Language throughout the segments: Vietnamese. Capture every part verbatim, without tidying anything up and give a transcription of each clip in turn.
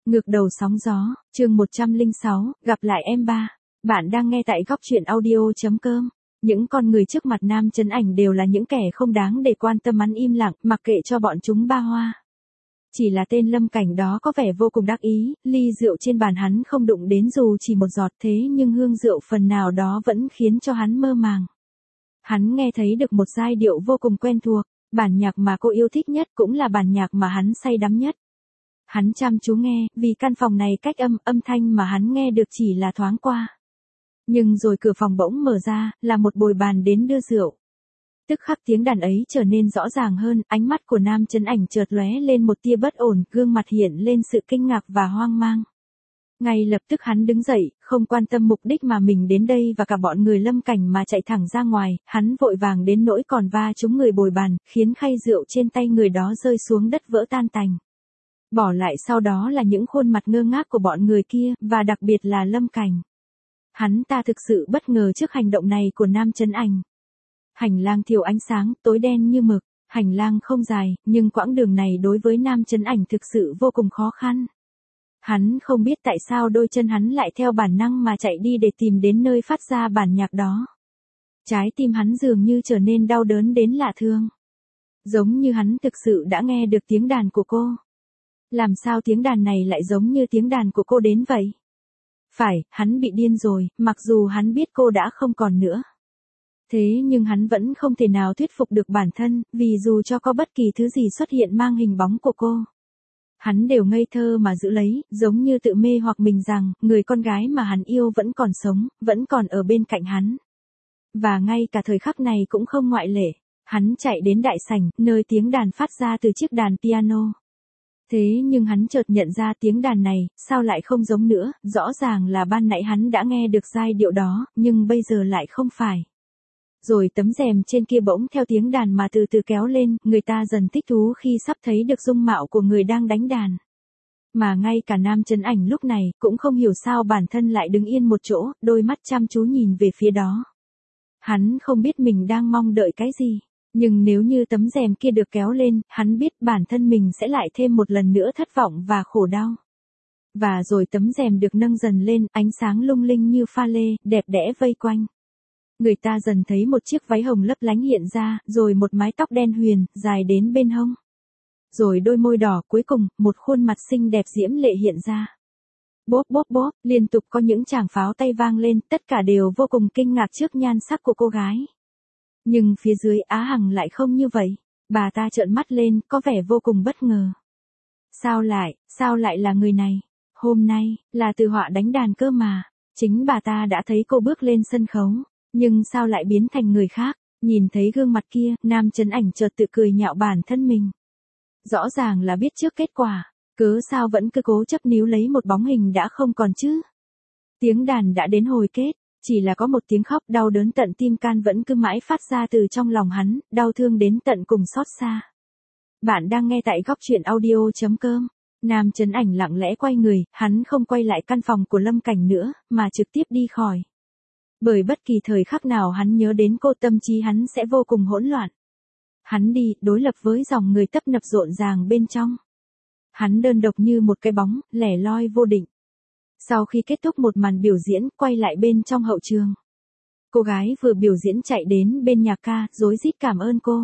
Ngược đầu sóng gió, chương một trăm lẻ sáu, gặp lại em ba. Bạn đang nghe tại góc truyện audio.com. Những con người trước mặt Nam Chấn Ảnh đều là những kẻ không đáng để quan tâm, hắn im lặng, mặc kệ cho bọn chúng ba hoa. Chỉ là tên Lâm Cảnh đó có vẻ vô cùng đắc ý, ly rượu trên bàn hắn không đụng đến dù chỉ một giọt, thế nhưng hương rượu phần nào đó vẫn khiến cho hắn mơ màng. Hắn nghe thấy được một giai điệu vô cùng quen thuộc, bản nhạc mà cô yêu thích nhất cũng là bản nhạc mà hắn say đắm nhất. Hắn chăm chú nghe, vì căn phòng này cách âm, âm thanh mà hắn nghe được chỉ là thoáng qua. Nhưng rồi cửa phòng bỗng mở ra, là một bồi bàn đến đưa rượu. Tức khắc tiếng đàn ấy trở nên rõ ràng hơn, ánh mắt của Nam Chấn Ảnh chợt lóe lên một tia bất ổn, gương mặt hiện lên sự kinh ngạc và hoang mang. Ngay lập tức hắn đứng dậy, không quan tâm mục đích mà mình đến đây và cả bọn người Lâm Cảnh mà chạy thẳng ra ngoài, hắn vội vàng đến nỗi còn va trúng người bồi bàn, khiến khay rượu trên tay người đó rơi xuống đất vỡ tan tành. Bỏ lại sau đó là những khuôn mặt ngơ ngác của bọn người kia, và đặc biệt là Lâm Cảnh. Hắn ta thực sự bất ngờ trước hành động này của Nam Chấn Ảnh. Hành lang thiếu ánh sáng, tối đen như mực, hành lang không dài, nhưng quãng đường này đối với Nam Chấn Ảnh thực sự vô cùng khó khăn. Hắn không biết tại sao đôi chân hắn lại theo bản năng mà chạy đi để tìm đến nơi phát ra bản nhạc đó. Trái tim hắn dường như trở nên đau đớn đến lạ thường. Giống như hắn thực sự đã nghe được tiếng đàn của cô. Làm sao tiếng đàn này lại giống như tiếng đàn của cô đến vậy? Phải, hắn bị điên rồi, mặc dù hắn biết cô đã không còn nữa. Thế nhưng hắn vẫn không thể nào thuyết phục được bản thân, vì dù cho có bất kỳ thứ gì xuất hiện mang hình bóng của cô, hắn đều ngây thơ mà giữ lấy, giống như tự mê hoặc mình rằng, người con gái mà hắn yêu vẫn còn sống, vẫn còn ở bên cạnh hắn. Và ngay cả thời khắc này cũng không ngoại lệ, hắn chạy đến đại sảnh, nơi tiếng đàn phát ra từ chiếc đàn piano. Thế nhưng hắn chợt nhận ra tiếng đàn này, sao lại không giống nữa, rõ ràng là ban nãy hắn đã nghe được giai điệu đó, nhưng bây giờ lại không phải. Rồi tấm rèm trên kia bỗng theo tiếng đàn mà từ từ kéo lên, người ta dần thích thú khi sắp thấy được dung mạo của người đang đánh đàn. Mà ngay cả Nam Chấn Ảnh lúc này, cũng không hiểu sao bản thân lại đứng yên một chỗ, đôi mắt chăm chú nhìn về phía đó. Hắn không biết mình đang mong đợi cái gì. Nhưng nếu như tấm rèm kia được kéo lên, hắn biết bản thân mình sẽ lại thêm một lần nữa thất vọng và khổ đau. Và rồi tấm rèm được nâng dần lên, ánh sáng lung linh như pha lê, đẹp đẽ vây quanh. Người ta dần thấy một chiếc váy hồng lấp lánh hiện ra, rồi một mái tóc đen huyền, dài đến bên hông. Rồi đôi môi đỏ, cuối cùng, một khuôn mặt xinh đẹp diễm lệ hiện ra. Bốp bốp bốp, liên tục có những tràng pháo tay vang lên, tất cả đều vô cùng kinh ngạc trước nhan sắc của cô gái. Nhưng phía dưới Á Hằng lại không như vậy, bà ta trợn mắt lên, có vẻ vô cùng bất ngờ. Sao lại, sao lại là người này? Hôm nay, là Từ Họa đánh đàn cơ mà, chính bà ta đã thấy cô bước lên sân khấu, nhưng sao lại biến thành người khác? Nhìn thấy gương mặt kia, Nam Chấn Ảnh chợt tự cười nhạo bản thân mình. Rõ ràng là biết trước kết quả, cớ sao vẫn cứ cố chấp níu lấy một bóng hình đã không còn chứ? Tiếng đàn đã đến hồi kết. Chỉ là có một tiếng khóc đau đớn tận tim can vẫn cứ mãi phát ra từ trong lòng hắn, đau thương đến tận cùng xót xa. Bạn đang nghe tại góc truyện audio.com. Nam Chấn Ảnh lặng lẽ quay người, hắn không quay lại căn phòng của Lâm Cảnh nữa, mà trực tiếp đi khỏi. Bởi bất kỳ thời khắc nào hắn nhớ đến cô, tâm trí hắn sẽ vô cùng hỗn loạn. Hắn đi, đối lập với dòng người tấp nập rộn ràng bên trong. Hắn đơn độc như một cái bóng, lẻ loi vô định. Sau khi kết thúc một màn biểu diễn, quay lại bên trong hậu trường. Cô gái vừa biểu diễn chạy đến bên Nhạc Ca, rối rít cảm ơn cô.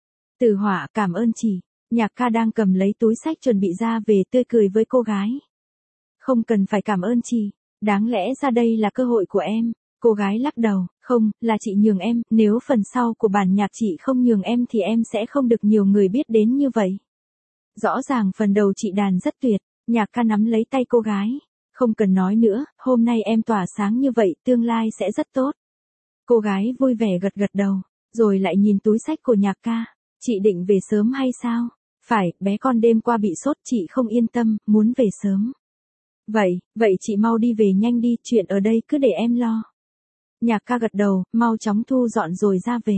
Từ Họa, cảm ơn chị. Nhạc Ca đang cầm lấy túi sách chuẩn bị ra về, tươi cười với cô gái. Không cần phải cảm ơn chị, đáng lẽ ra đây là cơ hội của em. Cô gái lắc đầu, không, là chị nhường em, nếu phần sau của bản nhạc chị không nhường em thì em sẽ không được nhiều người biết đến như vậy. Rõ ràng phần đầu chị đàn rất tuyệt, Nhạc Ca nắm lấy tay cô gái. Không cần nói nữa, hôm nay em tỏa sáng như vậy, tương lai sẽ rất tốt. Cô gái vui vẻ gật gật đầu, rồi lại nhìn túi sách của Nhạc Ca. Chị định về sớm hay sao? Phải, bé con đêm qua bị sốt, chị không yên tâm, muốn về sớm. Vậy, vậy chị mau đi về nhanh đi, chuyện ở đây cứ để em lo. Nhạc Ca gật đầu, mau chóng thu dọn rồi ra về.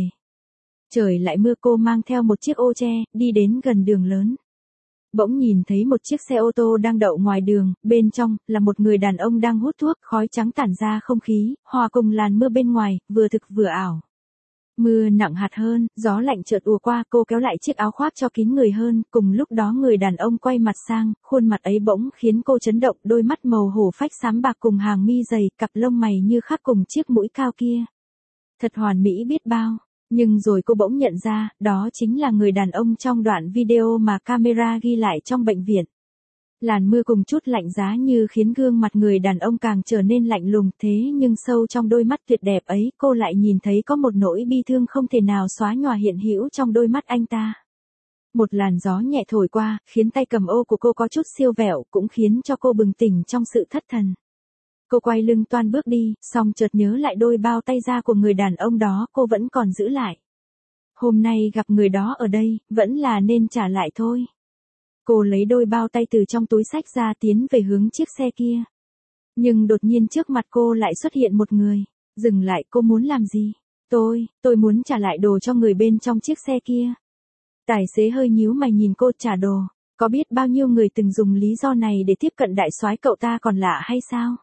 Trời lại mưa, cô mang theo một chiếc ô tre, đi đến gần đường lớn. Bỗng nhìn thấy một chiếc xe ô tô đang đậu ngoài đường, bên trong, là một người đàn ông đang hút thuốc, khói trắng tản ra không khí, hòa cùng làn mưa bên ngoài, vừa thực vừa ảo. Mưa nặng hạt hơn, gió lạnh chợt ùa qua, cô kéo lại chiếc áo khoác cho kín người hơn, cùng lúc đó người đàn ông quay mặt sang, khuôn mặt ấy bỗng khiến cô chấn động, đôi mắt màu hổ phách xám bạc cùng hàng mi dày, cặp lông mày như khắc cùng chiếc mũi cao kia. Thật hoàn mỹ biết bao, nhưng rồi cô bỗng nhận ra, đó chính là người đàn ông trong đoạn video mà camera ghi lại trong bệnh viện. Làn mưa cùng chút lạnh giá như khiến gương mặt người đàn ông càng trở nên lạnh lùng, thế nhưng sâu trong đôi mắt tuyệt đẹp ấy cô lại nhìn thấy có một nỗi bi thương không thể nào xóa nhòa hiện hữu trong đôi mắt anh ta. Một làn gió nhẹ thổi qua, khiến tay cầm ô của cô có chút siêu vẹo, cũng khiến cho cô bừng tỉnh trong sự thất thần. Cô quay lưng toan bước đi, song chợt nhớ lại đôi bao tay da của người đàn ông đó cô vẫn còn giữ lại. Hôm nay gặp người đó ở đây, vẫn là nên trả lại thôi. Cô lấy đôi bao tay từ trong túi xách ra tiến về hướng chiếc xe kia. Nhưng đột nhiên trước mặt cô lại xuất hiện một người. Dừng lại, cô muốn làm gì? Tôi, tôi muốn trả lại đồ cho người bên trong chiếc xe kia. Tài xế hơi nhíu mày nhìn cô. Trả đồ. Có biết bao nhiêu người từng dùng lý do này để tiếp cận đại soái cậu ta còn lạ hay sao?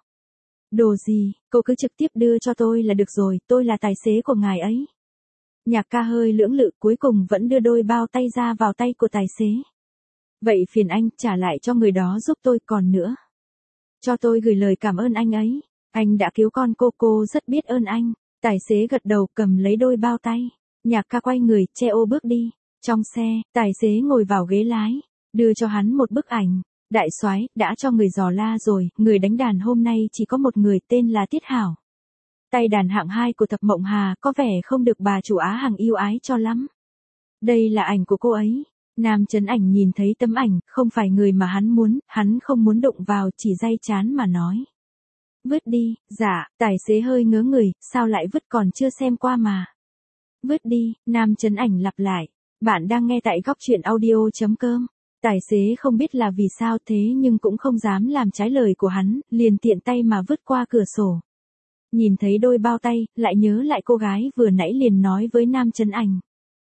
Đồ gì, cô cứ trực tiếp đưa cho tôi là được rồi, tôi là tài xế của ngài ấy. Nhạc ca hơi lưỡng lự, cuối cùng vẫn đưa đôi bao tay ra vào tay của tài xế. Vậy phiền anh trả lại cho người đó giúp tôi, còn nữa. Cho tôi gửi lời cảm ơn anh ấy. Anh đã cứu con cô, cô rất biết ơn anh. Tài xế gật đầu cầm lấy đôi bao tay. Nhạc ca quay người, che ô bước đi. Trong xe, tài xế ngồi vào ghế lái. Đưa cho hắn một bức ảnh. Đại soái đã cho người dò la rồi, người đánh đàn hôm nay chỉ có một người tên là Tiết Hảo. Tay đàn hạng hai của Thập Mộng Hà có vẻ không được bà chủ Á Hằng yêu ái cho lắm. Đây là ảnh của cô ấy. Nam Chấn Ảnh nhìn thấy tấm ảnh, không phải người mà hắn muốn, hắn không muốn đụng vào, chỉ day chán mà nói. Vứt đi. Dạ, tài xế hơi ngớ người, sao lại vứt, còn chưa xem qua mà. Vứt đi, Nam Chấn Ảnh lặp lại. Bạn đang nghe tại góc truyện audio chấm com. Tài xế không biết là vì sao thế nhưng cũng không dám làm trái lời của hắn, liền tiện tay mà vứt qua cửa sổ. Nhìn thấy đôi bao tay, lại nhớ lại cô gái vừa nãy liền nói với Nam Chấn Ảnh.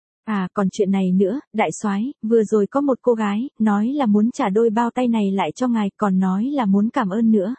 À, còn chuyện này nữa, đại soái, vừa rồi có một cô gái, nói là muốn trả đôi bao tay này lại cho ngài, còn nói là muốn cảm ơn nữa.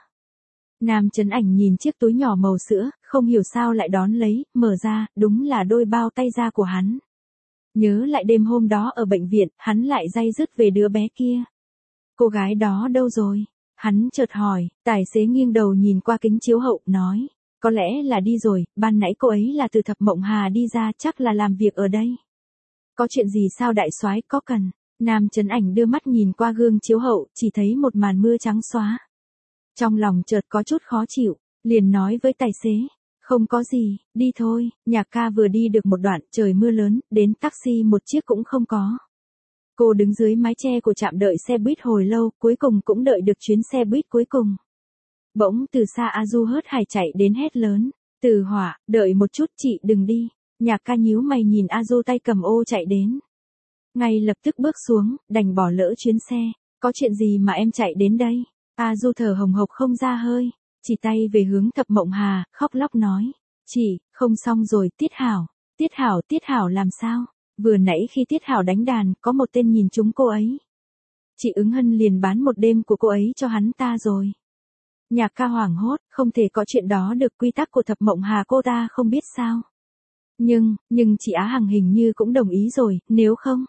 Nam Chấn Ảnh nhìn chiếc túi nhỏ màu sữa, không hiểu sao lại đón lấy, mở ra, đúng là đôi bao tay da của hắn. Nhớ lại đêm hôm đó ở bệnh viện, hắn lại day dứt về đứa bé kia. Cô gái đó đâu rồi? Hắn chợt hỏi, tài xế nghiêng đầu nhìn qua kính chiếu hậu, nói. Có lẽ là đi rồi, ban nãy cô ấy là từ Thập Mộng Hà đi ra, chắc là làm việc ở đây. Có chuyện gì sao đại soái, có cần? Nam Chấn Ảnh đưa mắt nhìn qua gương chiếu hậu, chỉ thấy một màn mưa trắng xóa. Trong lòng chợt có chút khó chịu, liền nói với tài xế. Không có gì, đi thôi. Nhạc ca vừa đi được một đoạn, trời mưa lớn, đến taxi một chiếc cũng không có. Cô đứng dưới mái che của trạm đợi xe buýt hồi lâu, cuối cùng cũng đợi được chuyến xe buýt cuối cùng. Bỗng từ xa A Du hớt hải chạy đến hét lớn. Từ Hỏa, đợi một chút chị đừng đi. Nhạc ca nhíu mày nhìn A Du tay cầm ô chạy đến. Ngay lập tức bước xuống, đành bỏ lỡ chuyến xe. Có chuyện gì mà em chạy đến đây? A Du thở hồng hộc không ra hơi. Chỉ tay về hướng Thập Mộng Hà, khóc lóc nói. Chị, không xong rồi, Tiết Hảo. Tiết Hảo, Tiết Hảo làm sao? Vừa nãy khi Tiết Hảo đánh đàn, có một tên nhìn trúng cô ấy. Chị Ứng Hân liền bán một đêm của cô ấy cho hắn ta rồi. Nhạc ca hoảng hốt, không thể có chuyện đó được, quy tắc của Thập Mộng Hà cô ta không biết sao. Nhưng, nhưng chị Á Hằng hình như cũng đồng ý rồi, nếu không.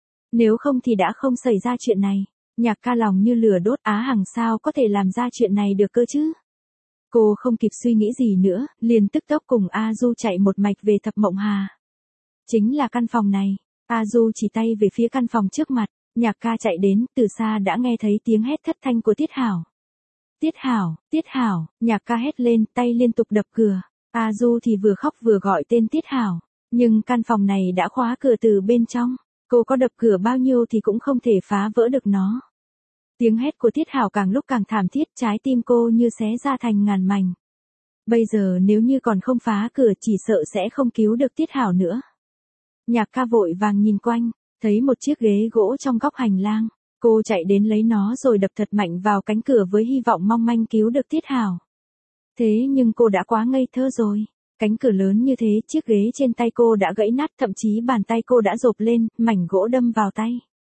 Nếu không thì đã không xảy ra chuyện này. Nhạc ca lòng như lửa đốt, Á Hằng sao có thể làm ra chuyện này được cơ chứ? Cô không kịp suy nghĩ gì nữa, liền tức tốc cùng A Du chạy một mạch về Thập Mộng Hà. Chính là căn phòng này. A Du chỉ tay về phía căn phòng trước mặt, nhạc ca chạy đến, từ xa đã nghe thấy tiếng hét thất thanh của Tiết Hảo. Tiết Hảo, Tiết Hảo, nhạc ca hét lên, tay liên tục đập cửa. A Du thì vừa khóc vừa gọi tên Tiết Hảo, nhưng căn phòng này đã khóa cửa từ bên trong, cô có đập cửa bao nhiêu thì cũng không thể phá vỡ được nó. Tiếng hét của Tiết Hảo càng lúc càng thảm thiết, trái tim cô như xé ra thành ngàn mảnh. Bây giờ nếu như còn không phá cửa chỉ sợ sẽ không cứu được Tiết Hảo nữa. Nhạc ca vội vàng nhìn quanh, thấy một chiếc ghế gỗ trong góc hành lang. Cô chạy đến lấy nó rồi đập thật mạnh vào cánh cửa với hy vọng mong manh cứu được Tiết Hảo. Thế nhưng cô đã quá ngây thơ rồi. Cánh cửa lớn như thế, chiếc ghế trên tay cô đã gãy nát, thậm chí bàn tay cô đã rộp lên, mảnh gỗ đâm vào tay.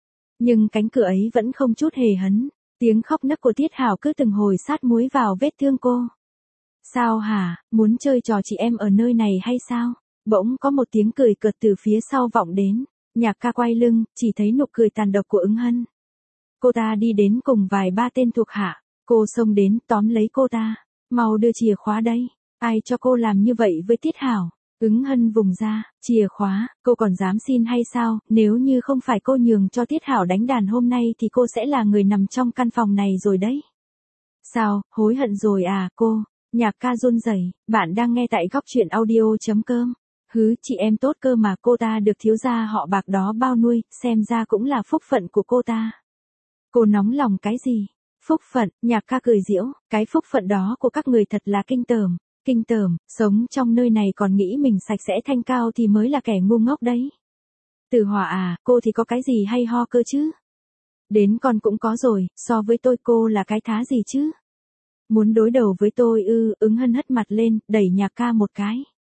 Nhưng cánh cửa ấy vẫn không chút hề hấn. Tiếng khóc nấc của Tiết Hảo cứ từng hồi sát muối vào vết thương cô. Sao hả, muốn chơi trò chị em ở nơi này hay sao? Bỗng có một tiếng cười cợt từ phía sau vọng đến. Nhạc ca quay lưng, chỉ thấy nụ cười tàn độc của Ứng Hân. Cô ta đi đến cùng vài ba tên thuộc hạ. Cô xông đến tóm lấy cô ta. Mau đưa chìa khóa đây. Ai cho cô làm như vậy với Tiết Hảo? Ứng Hân vùng ra, chìa khóa, cô còn dám xin hay sao? Nếu như không phải cô nhường cho Tiết Hảo đánh đàn hôm nay thì cô sẽ là người nằm trong căn phòng này rồi đấy. Sao, hối hận rồi à cô? Nhạc ca run rẩy. Bạn đang nghe tại góc truyện audio chấm com. Hứ, chị em tốt cơ mà, cô ta được thiếu gia họ Bạc đó bao nuôi, xem ra cũng là phúc phận của cô ta. Cô nóng lòng cái gì? Phúc phận, nhạc ca cười giễu, cái phúc phận đó của các người thật là kinh tởm. Kinh tởm, sống trong nơi này còn nghĩ mình sạch sẽ thanh cao thì mới là kẻ ngu ngốc đấy. Từ Hòa à, cô thì có cái gì hay ho cơ chứ? Đến con cũng có rồi, so với tôi cô là cái thá gì chứ? Muốn đối đầu với tôi ư? Ứng Hân hất mặt lên, đẩy nhạc ca một cái.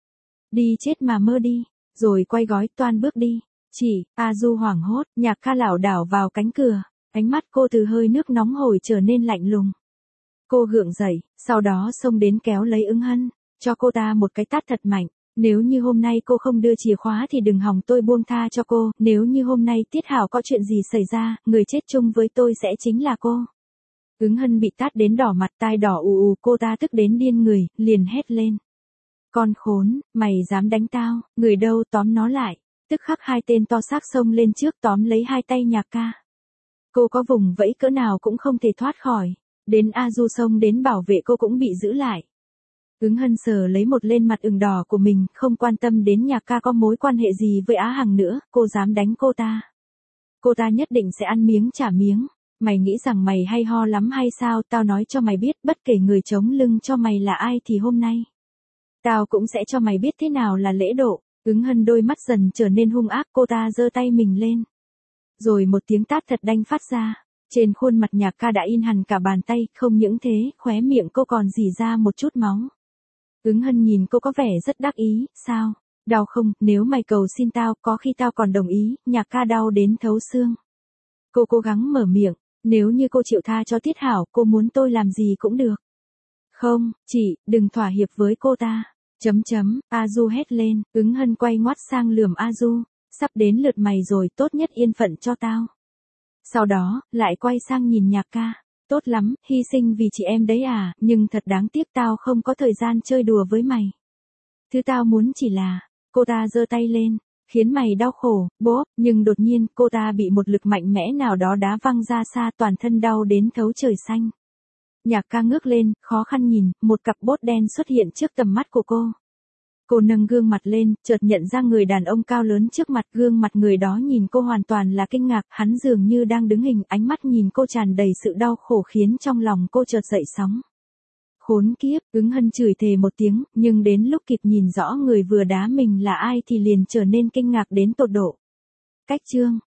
Đi chết mà mơ đi, rồi quay gói toan bước đi. Chỉ, A Du hoảng hốt, nhạc ca lảo đảo vào cánh cửa, ánh mắt cô từ hơi nước nóng hổi trở nên lạnh lùng. Cô gượng dậy, sau đó xông đến kéo lấy Ứng Hân, cho cô ta một cái tát thật mạnh. Nếu như hôm nay cô không đưa chìa khóa thì đừng hòng tôi buông tha cho cô. Nếu như hôm nay Tiết Hảo có chuyện gì xảy ra, người chết chung với tôi sẽ chính là cô. Ứng Hân bị tát đến đỏ mặt, tai đỏ ù ù, cô ta tức đến điên người, liền hét lên. Con khốn, mày dám đánh tao, người đâu, tóm nó lại. Tức khắc hai tên to xác xông lên trước tóm lấy hai tay nhạc ca. Cô có vùng vẫy cỡ nào cũng không thể thoát khỏi. Đến A Du xông đến bảo vệ cô cũng bị giữ lại. Ứng Hân sờ lấy một lên mặt ửng đỏ của mình, không quan tâm đến nhạc ca có mối quan hệ gì với Á Hằng nữa, cô dám đánh cô ta. Cô ta nhất định sẽ ăn miếng trả miếng. Mày nghĩ rằng mày hay ho lắm hay sao? Tao nói cho mày biết, bất kể người chống lưng cho mày là ai thì hôm nay tao cũng sẽ cho mày biết thế nào là lễ độ. Ứng Hân đôi mắt dần trở nên hung ác, cô ta giơ tay mình lên. Rồi một tiếng tát thật đanh phát ra. Trên khuôn mặt nhạc ca đã in hẳn cả bàn tay, không những thế, khóe miệng cô còn rỉ ra một chút máu. Ứng Hân nhìn cô có vẻ rất đắc ý, sao? Đau không? Nếu mày cầu xin tao, có khi tao còn đồng ý. Nhạc ca đau đến thấu xương. Cô cố gắng mở miệng, nếu như cô chịu tha cho Tiết Hảo, cô muốn tôi làm gì cũng được. Không, chị, đừng thỏa hiệp với cô ta. Chấm chấm, A Du hét lên, Ứng Hân quay ngoắt sang lườm A Du, sắp đến lượt mày rồi, tốt nhất yên phận cho tao. Sau đó, lại quay sang nhìn nhạc ca, tốt lắm, hy sinh vì chị em đấy à, nhưng thật đáng tiếc tao không có thời gian chơi đùa với mày. Thứ tao muốn chỉ là, cô ta giơ tay lên, khiến mày đau khổ, bốp, nhưng đột nhiên cô ta bị một lực mạnh mẽ nào đó đá văng ra xa, toàn thân đau đến thấu trời xanh. Nhạc ca ngước lên, khó khăn nhìn, một cặp bốt đen xuất hiện trước tầm mắt của cô. Cô nâng gương mặt lên, chợt nhận ra người đàn ông cao lớn trước mặt, gương mặt người đó nhìn cô hoàn toàn là kinh ngạc, hắn dường như đang đứng hình, ánh mắt nhìn cô tràn đầy sự đau khổ khiến trong lòng cô chợt dậy sóng. Khốn kiếp, Ứng Hân chửi thề một tiếng, nhưng đến lúc kịp nhìn rõ người vừa đá mình là ai thì liền trở nên kinh ngạc đến tột độ. Cách chương